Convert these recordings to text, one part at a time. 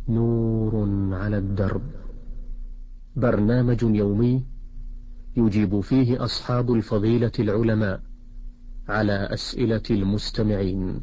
نور على الدرب، برنامج يومي يجيب فيه أصحاب الفضيلة العلماء على أسئلة المستمعين.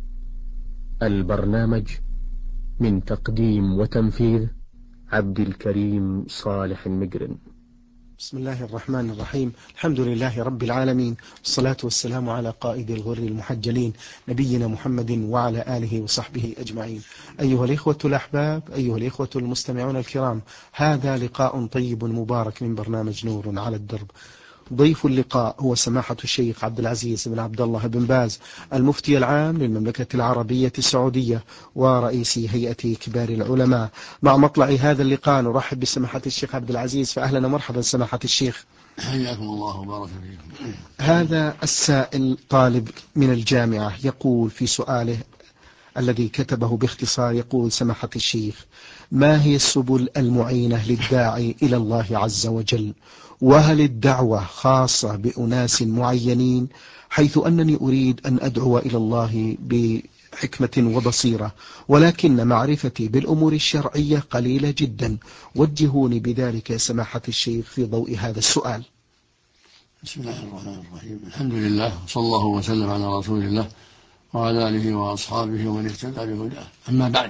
البرنامج من تقديم وتنفيذ عبد الكريم صالح المقرن. بسم الله الرحمن الرحيم. الحمد لله رب العالمين، والصلاة والسلام على قائد الغر المحجلين نبينا محمد وعلى آله وصحبه أجمعين. أيها الإخوة الأحباب، أيها الإخوة المستمعون الكرام، هذا لقاء طيب مبارك من برنامج نور على الدرب. ضيف اللقاء هو سماحة الشيخ عبد العزيز بن عبد الله بن باز، المفتي العام للمملكة العربية السعودية ورئيس هيئة كبار العلماء. مع مطلع هذا اللقاء نرحب بسماحة الشيخ عبد العزيز، فأهلا ومرحبا سماحة الشيخ. حياكم الله وبارك فيكم. هذا السائل طالب من الجامعة يقول في سؤاله الذي كتبه باختصار، يقول: سماحة الشيخ، ما هي السبل المعينة للداعي إلى الله عز وجل؟ وهل الدعوة خاصة بأناس معينين، حيث أنني أريد أن أدعو إلى الله بحكمة وبصيرة، ولكن معرفتي بالأمور الشرعية قليلة جدا، وجهوني بذلك يا سماحة الشيخ في ضوء هذا السؤال. بسم الله الرحمن الرحيم. الحمد لله، وصلى الله وسلم على رسول الله وعلى آله وأصحابه ومن اهتدى بهداه. أما بعد،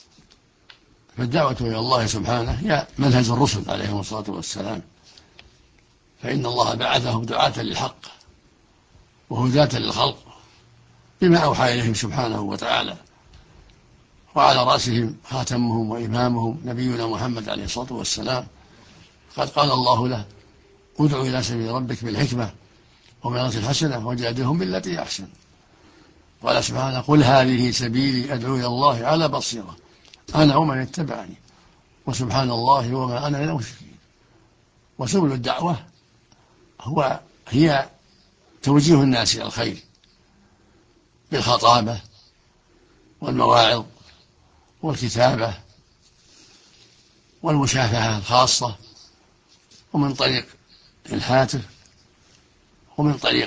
فالدعوة إلى الله سبحانه هي منهج الرسل عليهم الصلاة والسلام، فإن الله بعثهم دعاة للحق وهداة للخلق بما أوحى إليهم سبحانه وتعالى، وعلى رأسهم خاتمهم وإمامهم نبينا محمد عليه الصلاة والسلام. قد قال الله له: ادع إلى سبيل ربك بالحكمة وموعظة الحسنة وجادلهم بالتي أحسن. قال سبحانه: قل هذه سبيلي أدعو إلى الله على بصيرة أنا ومن اتبعني وسبحان الله وما أنا من المشركين. وسبل الدعوة هي توجيه الناس إلى الخير بالخطابة والمواعظ والكتابة والمشافهة الخاصة، ومن طريق الهاتف، ومن طريق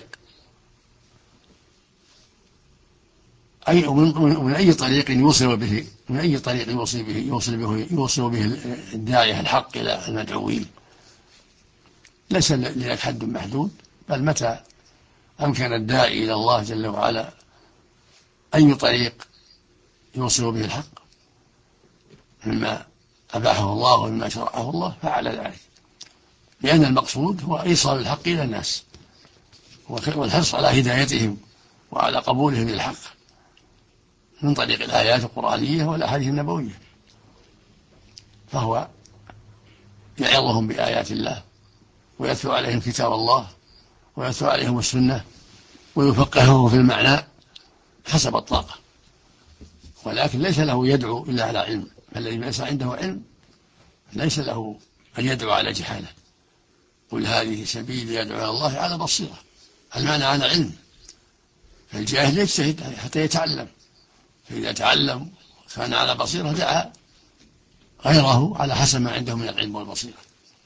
من أي طريق يوصل به، من أي طريق يوصل به الداعية الحق إلى المدعوين. ليس لذلك حد محدود، بل متى أمكن الداعي إلى الله جل وعلا أي طريق يوصل به الحق مما أباحه الله ومما شرعه الله فعل ذلك، لأن المقصود هو إيصال الحق إلى الناس والحرص على هدايتهم وعلى قبولهم للحق من طريق الآيات القرآنية والأحاديث النبوية. فهو يعظهم بآيات الله ويتلو عليهم كتاب الله ويتلو عليهم السنة ويفقههم في المعنى حسب الطاقة، ولكن ليس له يدعو إلا على علم. فالذي ليس عنده علم ليس له أن يدعو على جهالة. قل هذه سبيلي يدعو إلى الله على بصيرة، المعنى على علم. فالجاهل يجتهد حتى يتعلم، فإذا تعلم كان على بصيرة دعا غيره على حسب ما عنده من العلم والبصيرة.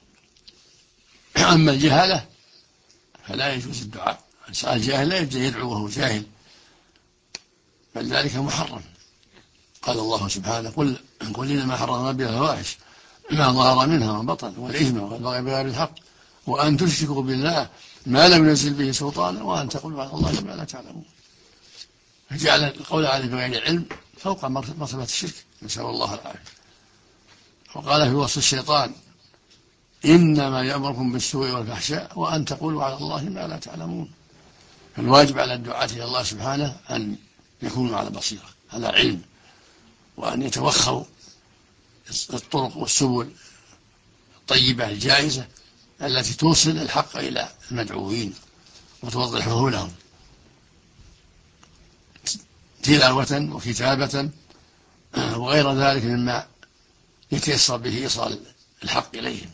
أما الجهالة فلا يجوز الدعاء. الجاهل لا يجوز يدعو وهو جاهل، بل ذلك محرم. قال الله سبحانه: قل إنما حرم ربي الفواحش ما ظهر منها وما بطن والإثم والبغي بغير الحق وأن تشركوا بالله ما لم ينزل به سلطانا وأن تقولوا على الله ما لا تعلمون. فجعل القول عليه بغير علم فوق مرتبة الشرك، نسأل الله العافية. وقال في وصف الشيطان: إنما يأمركم بالسوء والفحشاء وأن تقولوا على الله ما لا تعلمون. فالواجب على الدعاة إلى الله سبحانه أن يكونوا على بصيرة، على علم، وأن يتوخوا الطرق والسبل الطيبة الجائزة التي توصل الحق إلى المدعوين وتوضحه لهم تلاوة وكتابة وغير ذلك مما يتيسر به إيصال الحق إليهم.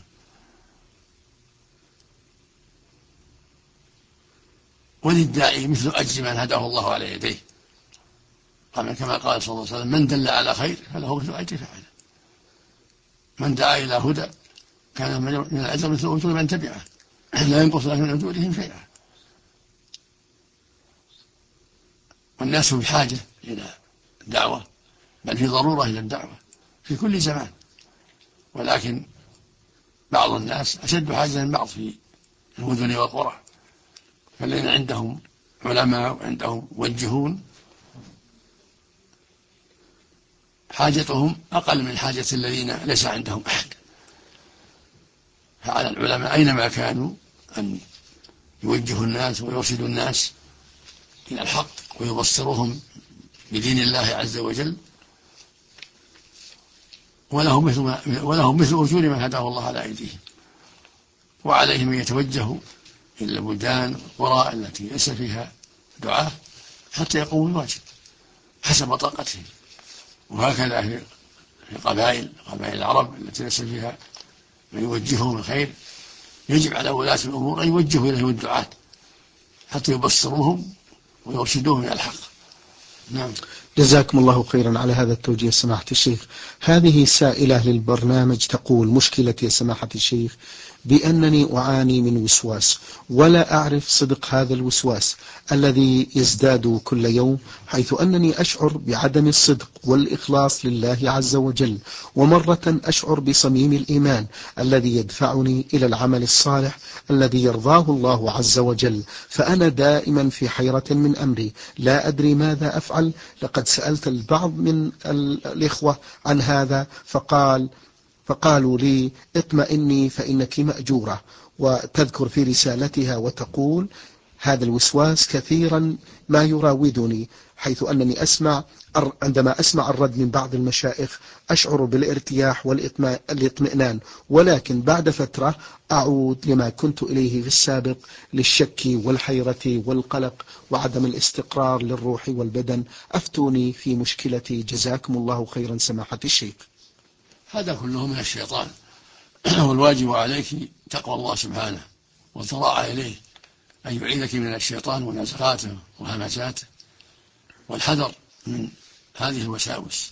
وللداعي مثل أجر من هداه الله على يديه، كما قال صلى الله عليه وسلم: من دل على خير فله مثل أجر فاعله، من دعا إلى هدى كان من الأجر مثل أجور من تبعه لا ينقص من أجورهم شيئا. والناس بحاجة إلى الدعوة، بل في ضرورة إلى الدعوة، في كل زمان، ولكن بعض الناس أشد حاجة من بعض في المدن والقرى، فالذين عندهم علماء وعندهم موجهون حاجتهم أقل من حاجة الذين ليس عندهم أحد. فعلى العلماء أينما كانوا أن يوجهوا الناس ويرشدوا الناس إلى الحق ويبصروهم بدين الله عز وجل، ولهم مثل أجور من هداه الله على أيديهم. وعليهم أن يتوجهوا إلى البلدان والقرى التي ليس فيها دعاة حتى يقوموا الواجب حسب طاقتهم. وهكذا في قبائل العرب التي ليس فيها من يوجههم الخير، يجب على ولاة الأمور أن يوجهوا إليهم الدعاة حتى يبصروهم ويرشدوهم إلى الحق. نعم. جزاكم الله خيرا على هذا التوجيه سماحة الشيخ. هذه سائلة للبرنامج تقول: مشكلتي يا سماحة الشيخ بأنني أعاني من وسواس، ولا أعرف صدق هذا الوسواس الذي يزداد كل يوم، حيث أنني أشعر بعدم الصدق والإخلاص لله عز وجل، ومرة أشعر بصميم الإيمان الذي يدفعني إلى العمل الصالح الذي يرضاه الله عز وجل. فأنا دائما في حيرة من أمري، لا أدري ماذا أفعل. لقد سألت البعض من الإخوة عن هذا فقالوا لي: اطمئني فإنك مأجورة. وتذكر في رسالتها وتقول: هذا الوسواس كثيرا ما يراودني، حيث أنني عندما أسمع الرد من بعض المشايخ أشعر بالارتياح والاطمئنان، ولكن بعد فترة أعود لما كنت إليه في السابق، للشك والحيرة والقلق وعدم الاستقرار للروح والبدن. أفتوني في مشكلتي جزاكم الله خيرا سماحة الشيخ. هذا كله من الشيطان، والواجب عليك تقوى الله سبحانه والضراعة إليه أن يعيذك من الشيطان ونزغاته وهمساته، والحذر من هذه الوساوس.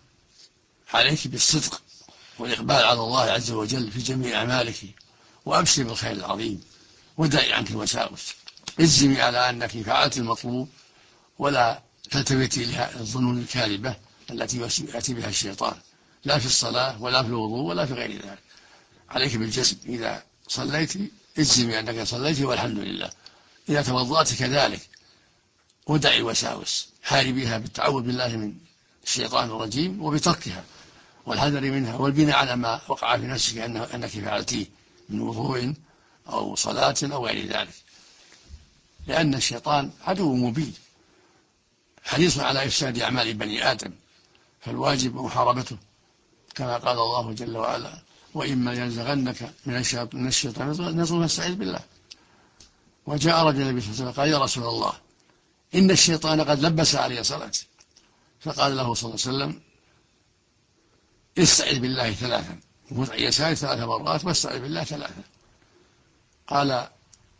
عليك بالصدق والإقبال على الله عز وجل في جميع أعمالك، وأبشر بالخير العظيم، ودعي عنك الوساوس. اجزمي على أنك فعلت المطلوب، ولا تلتفتي إلى الظنون الكاذبة التي يأتي بها الشيطان، لا في الصلاة ولا في الوضوء ولا في غير ذلك. عليك بالجزم، إذا صليت اجزمي أنك صليت والحمد لله، إذا توضأت كذلك، ودعي الوساوس، حاربيها بالتعوذ بالله من الشيطان الرجيم وبتركها والحذر منها، والبناء على ما وقع في نفسك أنك فعلتيه من وضوء أو صلاة أو غير ذلك، لأن الشيطان عدو مبين حريص على إفساد أعمال بني آدم، فالواجب محاربته، كما قال الله جل وعلا: وإما ينزغنك من الشيطان نزغ فاستعذ بالله. وجاء رجل النبي صلى الله عليه وسلم قال: يا رسول الله، إن الشيطان قد لبس علي صلاتي. فقال له صلى الله عليه وسلم: استعذ بالله 3، وخذ عن يسارك 3 مرات، واستعذ بالله 3. قال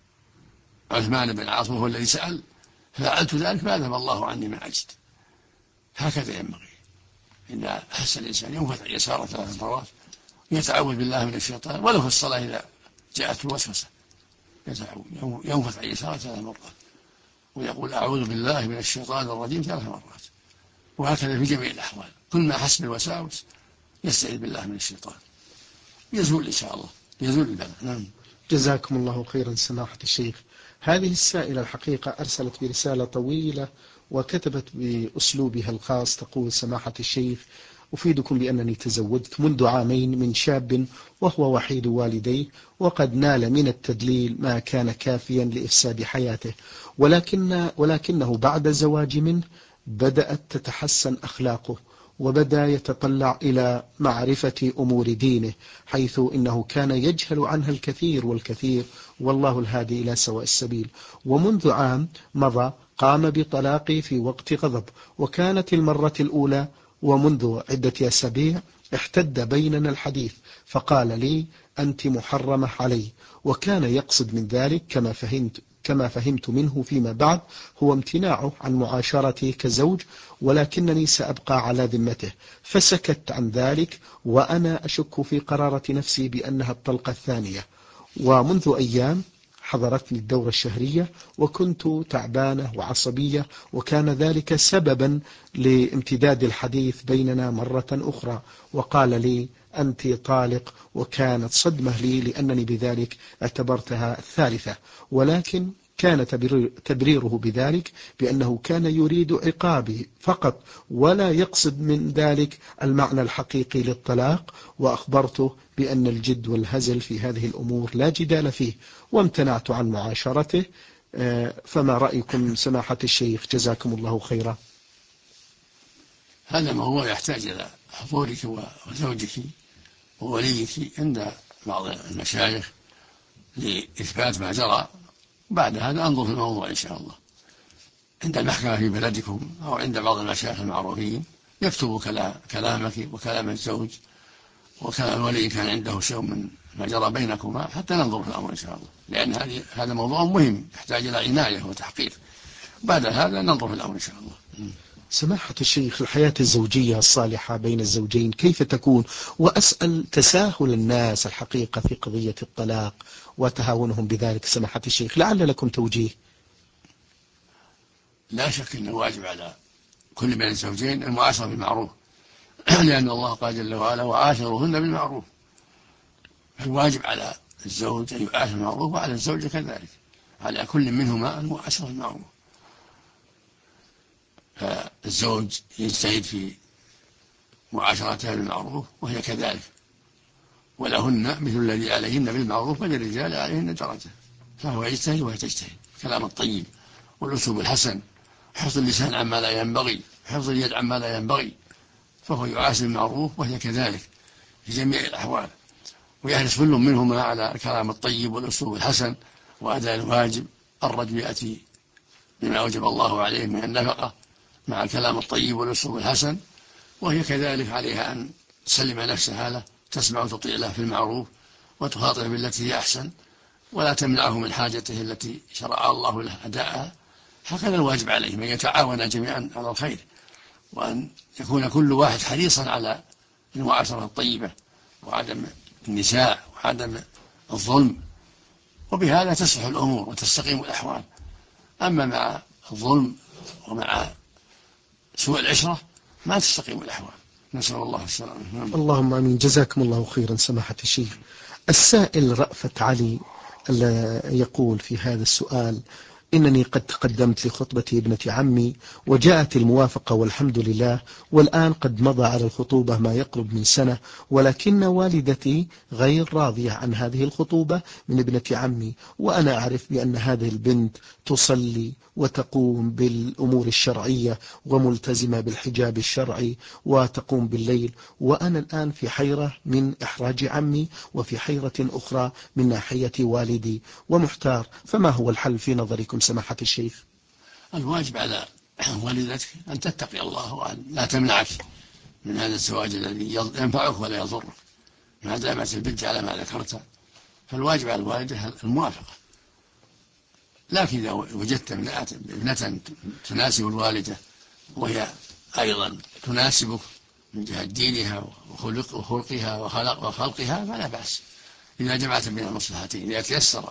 عثمان بن العاص وهو الذي سأل: فعلت ذلك فأذهب الله عني ما أجد. هكذا ينبغي، إذا أحس الإنسان ينفث عن يساره 3 مرات، يتعوذ بالله من الشيطان، ولو في الصلاة إذا جاءته الوسوسة ينفث عن يساره 3 مرات، ويقول: أعوذ بالله من الشيطان الرجيم 3 مرات. وهكذا في جميع الأحوال، كل ما حس بالوساوس يستعيذ بالله من الشيطان، يزول إن شاء الله، يزول البلاء. نعم. جزاكم الله خيرا سماحة الشيخ. هذه السائلة الحقيقة أرسلت برسالة طويلة وكتبت بأسلوبها الخاص، تقول: سماحة الشيخ، أفيدكم بأنني تزوجت منذ 2 عام من شاب وهو وحيد والديه، وقد نال من التدليل ما كان كافيا لإفساد حياته، ولكنه بعد زواج منه بدأت تتحسن أخلاقه، وبدأ يتطلع إلى معرفة أمور دينه، حيث إنه كان يجهل عنها الكثير والكثير، والله الهادي إلى سواء السبيل. ومنذ عام مضى قام بطلاقي في وقت غضب، وكانت المرة الأولى، ومنذ عدة أسابيع احتد بيننا الحديث، فقال لي: أنت محرمة علي. وكان يقصد من ذلك كما فهمت منه فيما بعد هو امتناعه عن معاشرتي كزوج، ولكنني سأبقى على ذمته. فسكت عن ذلك، وأنا أشك في قرارة نفسي بأنها الطلقة الثانية. ومنذ أيام حضرتني الدورة الشهرية وكنت تعبانة وعصبية، وكان ذلك سببا لامتداد الحديث بيننا مرة أخرى، وقال لي أنت طالق، وكانت صدمة لي لأنني بذلك اعتبرتها الثالثة، ولكن كان تبريره بذلك بأنه كان يريد عقابي فقط ولا يقصد من ذلك المعنى الحقيقي للطلاق، وأخبرته بأن الجد والهزل في هذه الأمور لا جدال فيه، وامتنعت عن معاشرته. فما رأيكم سماحة الشيخ؟ جزاكم الله خيرا. هذا موضوع يحتاج إلى حضورك وزوجك ووليك عند بعض المشايخ لإثبات ما جرى. بعد هذا أنظر في الموضوع إن شاء الله عند المحكمة في بلدكم أو عند بعض المشايخ المعروفين، يكتب كلامك وكلام الزوج وكلام الولي كان عنده شيء من ما جرى بينكما، حتى ننظر في الأمر إن شاء الله، لأن هذا موضوع مهم يحتاج إلى عناية وتحقيق. بعد هذا ننظر في الأمر إن شاء الله. سماحة الشيخ، الحياة الزوجية الصالحة بين الزوجين كيف تكون؟ وأسأل تساهل الناس الحقيقة في قضية الطلاق وتهاونهم بذلك سماحة الشيخ، لعل لكم توجيه. لا شك أنه واجب على كل من الزوجين المعاشرة بالمعروف لأن الله قال جل وعلا وعاشروهن بالمعروف، فالواجب على الزوج أن يعاشر بالمعروف وعلى الزوجة كذلك، على كل منهما المعاشرة بالمعروف. فالزوج يجتهد في معاشرتها بالمعروف وهي كذلك، ولهن مثل الذي عليهن بالمعروف وللرجال عليهن درجة، فهو يجتهد وهي تجتهد. الكلام الطيب والأسلوب الحسن، حفظ اللسان عما لا ينبغي، حفظ اليد عما لا ينبغي، فهو يعاشر بالمعروف وهي كذلك في جميع الأحوال، ويحرص كل منهما على الكلام الطيب والأسلوب الحسن وأداء الواجب. الرجل يأتي بما أوجب الله عليه من النفقة مع الكلام الطيب والأسلوب الحسن، وهي كذلك عليها أن تسلم نفسها له، تسمع وتطيع له في المعروف وتخاطب بالتي هي أحسن، ولا تمنعه من حاجته التي شرع الله له أداءها. هكذا الواجب عليهم أن يتعاونا جميعا على الخير، وأن يكون كل واحد حريصا على المعاشرة الطيبة وعدم النساء وعدم الظلم، وبهذا تصلح الأمور وتستقيم الأحوال. أما مع الظلم ومع سوء العشرة ما تستقيم الأحوال، نسأل الله السلامة. اللهم آمين. جزاكم الله خيرا سماحة الشيخ. السائل رأفت علي يقول في هذا السؤال: إنني قد تقدمت لخطبة ابنة عمي وجاءت الموافقة والحمد لله، والآن قد مضى على الخطوبة ما يقرب من سنة، ولكن والدتي غير راضية عن هذه الخطوبة من ابنة عمي، وأنا أعرف بأن هذه البنت تصلي وتقوم بالأمور الشرعية وملتزمة بالحجاب الشرعي وتقوم بالليل، وأنا الآن في حيرة من إحراج عمي وفي حيرة أخرى من ناحية والدي ومحتار، فما هو الحل في نظركم سماحة الشيخ؟ الواجب على والدتك أن تتقي الله وأن لا تمنعك من هذا الزواج الذي ينفعك ولا يضرك، ما دامت البنت على ما ذكرت، فالواجب على الوالدة الموافقة. لكن إذا وجدت ابنة تناسب الوالدة وهي أيضا تناسبك من جهة دينها وخلقها وخلقها فلا بأس، إذا جمعت بين المصلحتين. إذا تيسر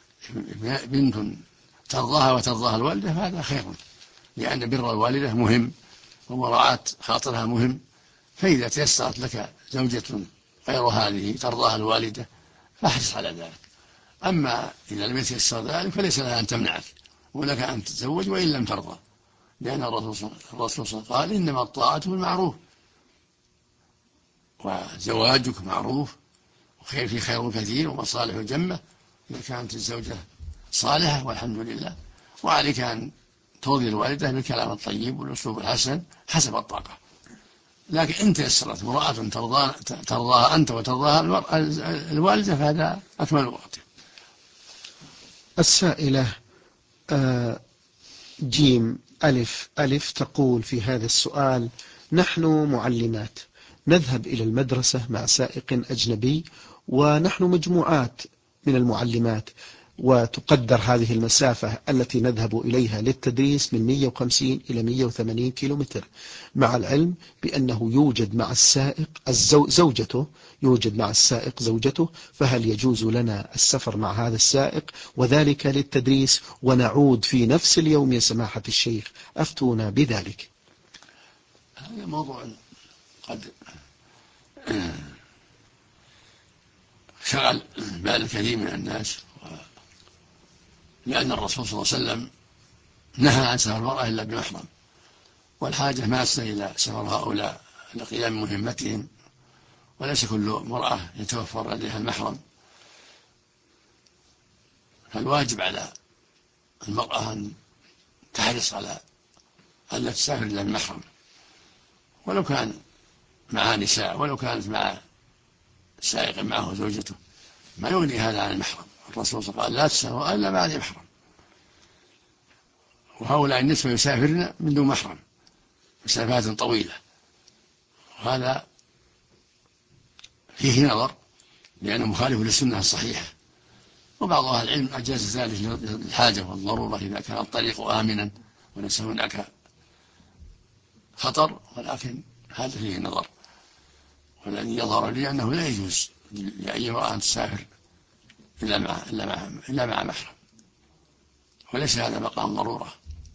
بنت ترضاها وترضاها الوالدة فهذا خير، لأن بر الوالدة مهم ومراعاة خاطرها مهم. فإذا تيسرت لك زوجة غير هذه ترضاها الوالدة فاحرص على ذلك. أما إذا لم يتيسر ذلك فليس لها أن تمنعك، ولك أن تتزوج وإن لم ترضى، لأن الرسول صلى الله عليه وسلم قال إنما الطاعة بالمعروف، وزواجك معروف وخير في خير كثير ومصالح جمة إذا كانت الزوجة صالحة والحمد لله. وعليك أن ترضي الوالدة بالكلام الطيب والأسلوب الحسن حسب الطاقة. لكن إن تيسرت امرأة ترضاها أنت وترضاها الوالدة فهذا أكمل وقت. السائلة جيم ألف تقول في هذا السؤال: نحن معلمات نذهب إلى المدرسة مع سائق أجنبي، ونحن مجموعات من المعلمات، وتقدر هذه المسافة التي نذهب إليها للتدريس من 150 إلى 180 كيلومتر، مع العلم بأنه يوجد مع السائق زوجته، يوجد مع السائق زوجته، فهل يجوز لنا السفر مع هذا السائق وذلك للتدريس ونعود في نفس اليوم يا سماحة الشيخ؟ أفتونا بذلك. هذا موضوع قد شغل بال الكثير من الناس، لأن الرسول صلى الله عليه وسلم نهى عن سفر المرأة إلا بمحرم، والحاجة ماسة إلى سفر هؤلاء لقيام مهمتهم، وليس كل امرأة يتوفر لديها المحرم. فالواجب على المرأة أن تحرص على أن لا تسافر إلا بمحرم، ولو كان معها نساء، ولو كانت مع سائق معه زوجته، ما يغني هذا عن المحرم. الرسول صلى الله عليه وسلم قال لا تسافروا إلا مع ذي محرم، وهؤلاء النسوة يسافرن من دون محرم مسافات طويلة، وهذا فيه نظر لأنه مخالف للسنة الصحيحة. وبعض أهل العلم أجاز ذلك للحاجة والضرورة إذا كان الطريق آمنا وليس هناك خطر، ولكن هذا فيه نظر. والذي يظهر لي أنه لا يجوز لأي امرأة أن تسافر إلا مع محرم، وليس هذا مقام ضرورة،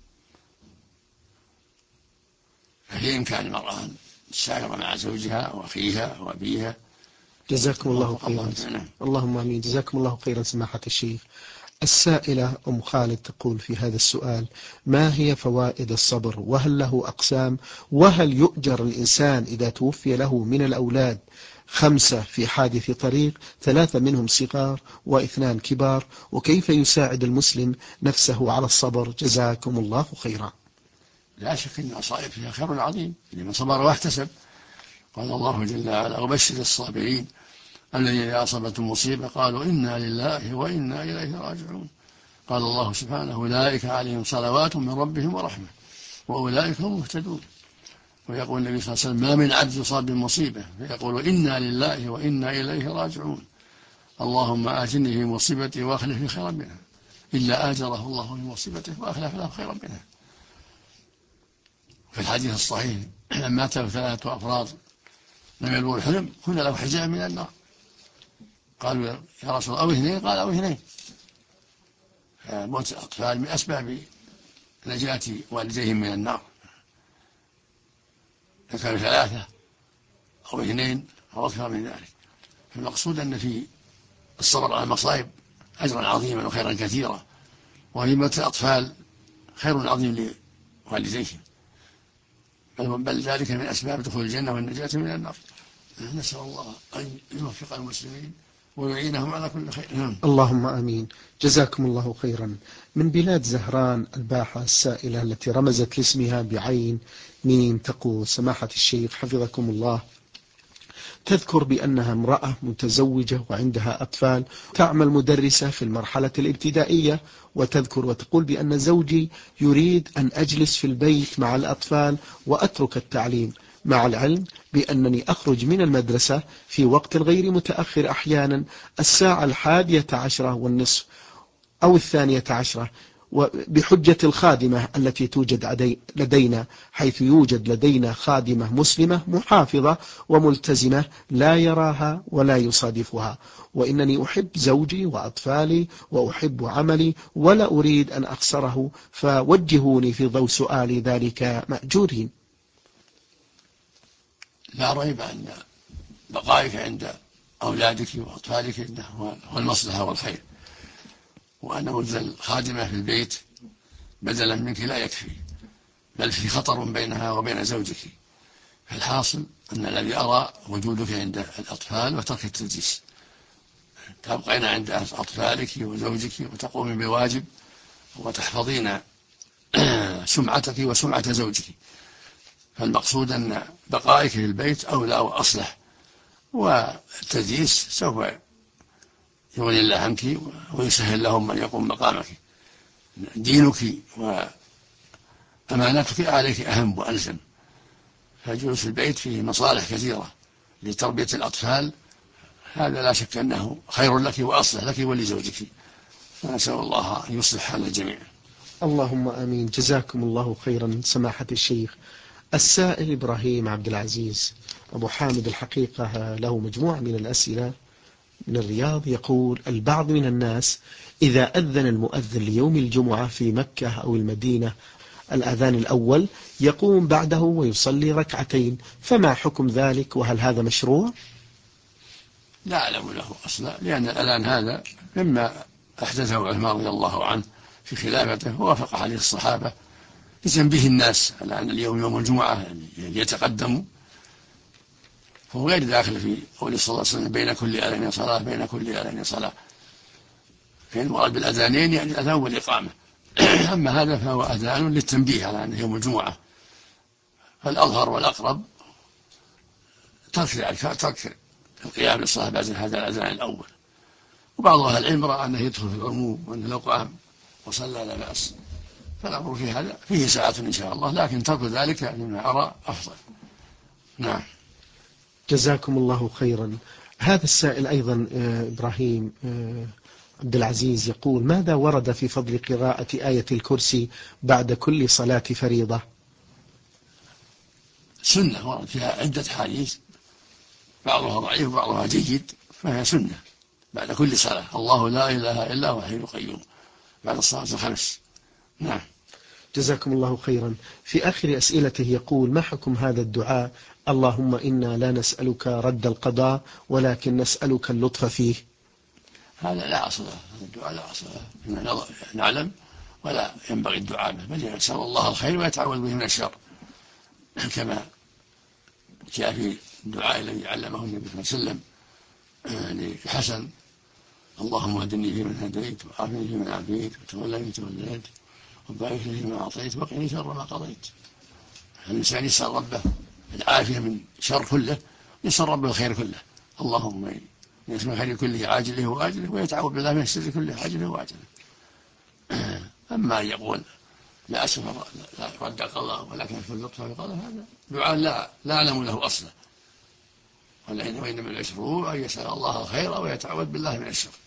ففي إمكان المرأة أن تسافر مع زوجها وأخيها وأبيها. جزاكم الله خيرا. اللهم آمين. جزاكم الله خيرا سماحة الشيخ. السائلة أم خالد تقول في هذا السؤال: ما هي فوائد الصبر؟ وهل له أقسام؟ وهل يؤجر الإنسان إذا توفي له من الأولاد 5 في حادث طريق، 3 منهم صغار و2 كبار؟ وكيف يساعد المسلم نفسه على الصبر؟ جزاكم الله خيرا. لا شك أن المصائب فيها خير عظيم لمن صبر واحتسب. قال الله جل وعلا: وبشر الصابرين الذين إذا أصابتهم مصيبة قالوا إنا لله وإنا إليه راجعون. قال الله سبحانه: أولئك عليهم صلوات من ربهم ورحمة وأولئك هم مهتدون. ويقول النبي صلى الله عليه وسلم: ما من عبد يصاب بمصيبة فيقول إنا لله وإنا إليه راجعون اللهم آجرني في مصيبتي وأخلف لي خيرا منها إلا آجره الله في مصيبته وأخلف له خيرا منها. في الحديث الصحيح: لما مات 3 أفراد لم يبلغوا الحلم كنا له حجاب من النار. قالوا: يا رسول الله أو 2؟ قال: أو 2. موت الأطفال من أسباب نجاة والديهم من النار، إذا كانوا 3 أو 2 أو أكثر من ذلك. فالمقصود أن في الصبر على المصائب أجرا عظيما وخيرا كثيرا، وفي موت الأطفال خير عظيم لوالديهم، بل ذلك من أسباب دخول الجنة والنجاة من النار. نسأل الله أن يوفق المسلمين ويعينهم على كل خير. اللهم آمين. جزاكم الله خيرا. من بلاد زهران الباحة السائلة التي رمزت لاسمها بعين ميم تقول: سماحة الشيخ حفظكم الله، تذكر بأنها امرأة متزوجة وعندها أطفال، تعمل مدرسة في المرحلة الابتدائية، وتذكر وتقول بأن زوجي يريد أن أجلس في البيت مع الأطفال وأترك التعليم، مع العلم بأنني أخرج من المدرسة في وقت غير متأخر، أحيانا 11:30 أو 12، وبحجة الخادمة التي توجد لدينا، حيث يوجد لدينا خادمة مسلمة محافظة وملتزمة لا يراها ولا يصادفها، وإنني أحب زوجي وأطفالي وأحب عملي ولا أريد أن أخسره، فوجهوني في ضوء سؤالي ذلك مأجورين. لا ريب أن بقائك عند أولادك وأطفالك هو المصلحة والخير، وأن وجود الخادمة في البيت بدلا منك لا يكفي، بل في خطر بينها وبين زوجك. فالحاصل أن الذي أرى وجودك عند الأطفال وترك التدريس، تبقين عند أطفالك وزوجك وتقومين بواجب وتحفظين سمعتك وسمعة زوجك. فالمقصود أن بقائك في البيت أولى وأصلح، والتدريس سوف يغني الله عنك ويسهل لهم من يقوم مقامك. دينك وأمانتك عليك أهم وألزم، فالجلوس في البيت فيه مصالح كثيرة لتربية الأطفال، هذا لا شك أنه خير لك وأصلح لك ولزوجك. نسأل الله أن يصلح حال الجميع. اللهم آمين. جزاكم الله خيرا سماحة الشيخ. السائل إبراهيم عبد العزيز أبو حامد الحقيقة له مجموعة من الأسئلة من الرياض، يقول: البعض من الناس إذا أذن المؤذن ليوم الجمعة في مكة أو المدينة الأذان الأول يقوم بعده ويصلي ركعتين، فما حكم ذلك وهل هذا مشروع؟ لا أعلم له أصلا، لأن الأذان هذا مما أحدثه عثمان رضي الله عنه في خلافته ووافق عليه الصحابة لتنبيه الناس على أن اليوم يوم الجمعة يتقدموا، فهو غير داخل في قول صلى الله عليه وسلم بين كل أذان صلاة بين كل أذان صلاة، فإن المراد بالأذانين يعني الأذان والإقامة. أما هذا فهو أذان للتنبيه على أنه يوم الجمعة، فالأظهر والأقرب ترك القيام للصلاة بعد هذا الأذان الأول، وبعض أهل العلم رأى أنه يدخل في العموم وأنه لو قام وصلى لا بأس، فالأمر في هذا فيه ساعة إن شاء الله، لكن ترك ذلك مما أرى أفضل. نعم. جزاكم الله خيرا. هذا السائل أيضا إبراهيم عبد العزيز يقول: ماذا ورد في فضل قراءة آية الكرسي بعد كل صلاة فريضة؟ سنة ورد فيها عدة حديث، بعضها ضعيف وبعضها جيد، فهي سنة بعد كل صلاة: الله لا إله إلا هو الحي القيوم، بعد الصلاة الخمس. نعم. جزاكم الله خيرا. في آخر أسئلته يقول: ما حكم هذا الدعاء: اللهم إنا لا نسألك رد القضاء ولكن نسألك اللطف فيه؟ هذا لا أصل له، هذا الدعاء لا أصل له، نعلم ولا ينبغي الدعاء به، بل يسأل الله الخير ويتعوذ به من الشر، كما جاء في الدعاء الذي علمه النبي صلى الله عليه وسلم لحسن: اللهم اهدني فيمن هديت وعافني فيمن عافيت وتولني فيمن توليت وبارك لي فيما أعطيت وقني شر ما قضيت. الإنسان يسأل ربه العافية من شر كله، يسأل ربه الخير كله، اللهم يسمى الخير كله عاجله وآجله، ويتعوذ بالله من الشر كله عاجله وآجله. أما أن يقول لا أسف لا رد القضاء ولكن في اللطف في القضاء، هذا دعاء لا أعلم له أصلا، وإنما المشروع أن يسأل الله الخير ويتعوذ بالله من الشر.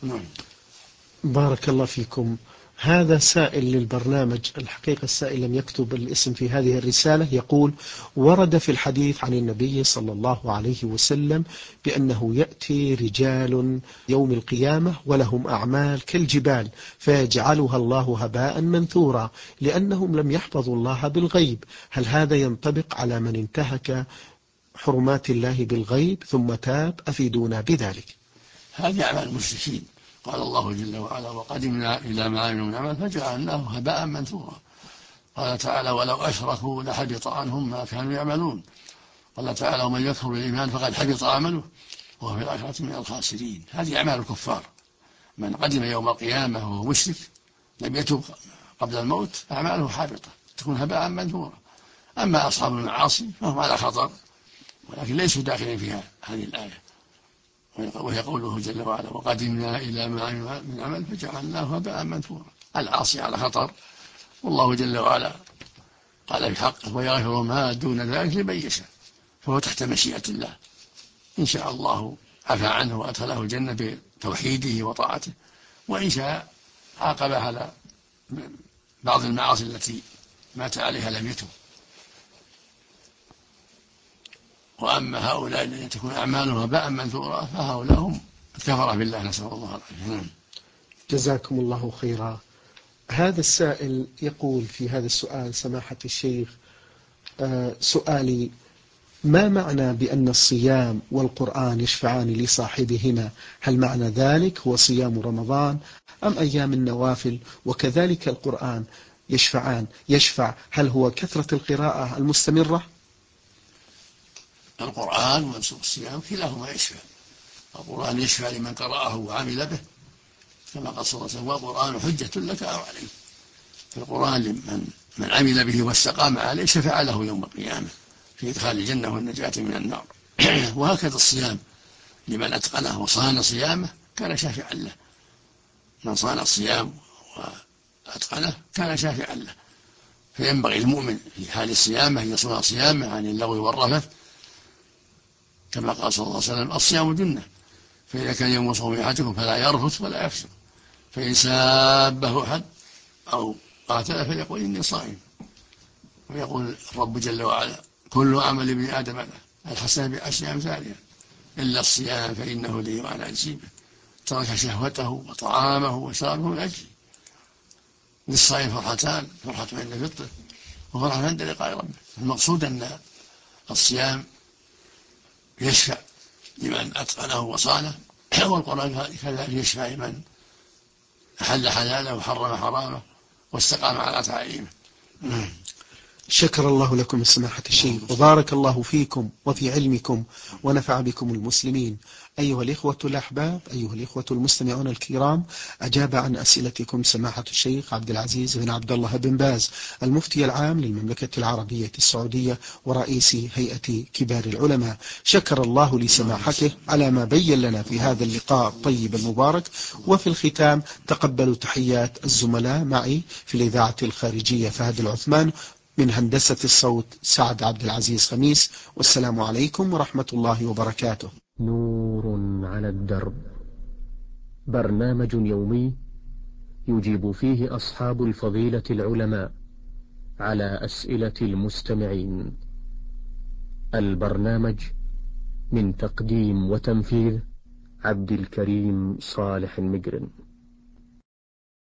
بارك الله فيكم. هذا سائل للبرنامج، الحقيقة السائل لم يكتب الاسم في هذه الرسالة، يقول: ورد في الحديث عن النبي صلى الله عليه وسلم بأنه يأتي رجال يوم القيامة ولهم أعمال كالجبال فيجعلها الله هباء منثورا لأنهم لم يحفظوا الله بالغيب، هل هذا ينطبق على من انتهك حرمات الله بالغيب ثم تاب؟ أفيدونا بذلك. هذه أعمال المشركين، قال الله جل وعلا: وقدمنا إلى ما عملوا من عمل فجعلناه هباء منثورا. قال تعالى: ولو أشركوا لحبط عنهم ما كانوا يعملون. قال تعالى: ومن يكفر بالإيمان فقد حبط عمله وهو في الآخرة من الخاسرين. هذه أعمال الكفار، من قدم يوم القيامة وهو مشرك لم يتب قبل الموت أعماله حابطة تكون هباء منثورا. أما أصحاب المعاصي فهم على خطر ولكن ليسوا داخلين فيها هذه الآية، وهي قوله جل وعلا: وقدمنا إلى ما عملوا من عمل فجعلناه هباء منثورا. العاصي على خطر، والله جل وعلا قال في حقه: ويغفر ما دون ذلك لمن يشاء، فهو تحت مشيئة الله، إن شاء الله عفى عنه وأدخله الجنة بتوحيده وطاعته، وإن شاء عاقبه على بعض المعاصي التي مات عليها لم يتب. وأما هؤلاء الذين تكون أعمالهم هباء منثورا فهؤلاء هم الكفرة بالله، نسأل الله العافية. جزاكم الله خيرا. هذا السائل يقول في هذا السؤال: سماحة الشيخ، سؤالي: ما معنى بأن الصيام والقرآن يشفعان لصاحبهما؟ هل معنى ذلك هو صيام رمضان أم أيام النوافل؟ وكذلك القرآن يشفع هل هو كثرة القراءة المستمرة؟ القرآن والصيام كلاهما يشفع. القرآن يشفع لمن قرأه وعمل به، كما قال صلى الله عليه وسلم: والقرآن حجة لك أو عليك. القرآن من عمل به واستقام عليه شفع له يوم القيامة في إدخال الجنة والنجاة من النار. وهكذا الصيام لمن أتقنه وصان صيامه كان شافعا له، من صان الصيام وأتقنه كان شافعا له. فينبغي المؤمن في حال الصيام أن يصون صيامه عن اللغو والرفث، كما قال صلى الله عليه وسلم: الصيام جنة، فإذا كان يوم صوم أحدكم فلا يرفث ولا يفسق فإن سابه أحد أو قاتله فليقول إني صائم. ويقول الرب جل وعلا كل عمل ابن آدم له الحسنة بعشر أمثالها إلا الصيام فإنه لي وأنا أجزي به. ترك شهوته وطعامه وشرابه من أجلي. للصائم فرحتان، فرحة عند فطره وفرحة عند لقاء ربه. المقصود أن الصيام يشفع لمن أتقنه وصانه، والقرآن كذلك يشفع لمن أحل حلاله وحرم حرامه واستقام على تعاليمه. شكر الله لكم سماحة الشيخ، وبارك الله فيكم وفي علمكم ونفع بكم المسلمين. أيها الإخوة الأحباب، أيها الإخوة المستمعون الكرام، أجاب عن أسئلتكم سماحة الشيخ عبد العزيز بن عبد الله بن باز، المفتي العام للمملكة العربية السعودية ورئيس هيئة كبار العلماء. شكر الله لسماحته على ما بين لنا في هذا اللقاء الطيب المبارك. وفي الختام تقبلوا تحيات الزملاء معي في الإذاعة الخارجية فهد العثمان، من هندسة الصوت سعد عبد العزيز خميس، والسلام عليكم ورحمة الله وبركاته. نور على الدرب، برنامج يومي يجيب فيه أصحاب الفضيلة العلماء على أسئلة المستمعين. البرنامج من تقديم وتنفيذ عبد الكريم صالح المقرن.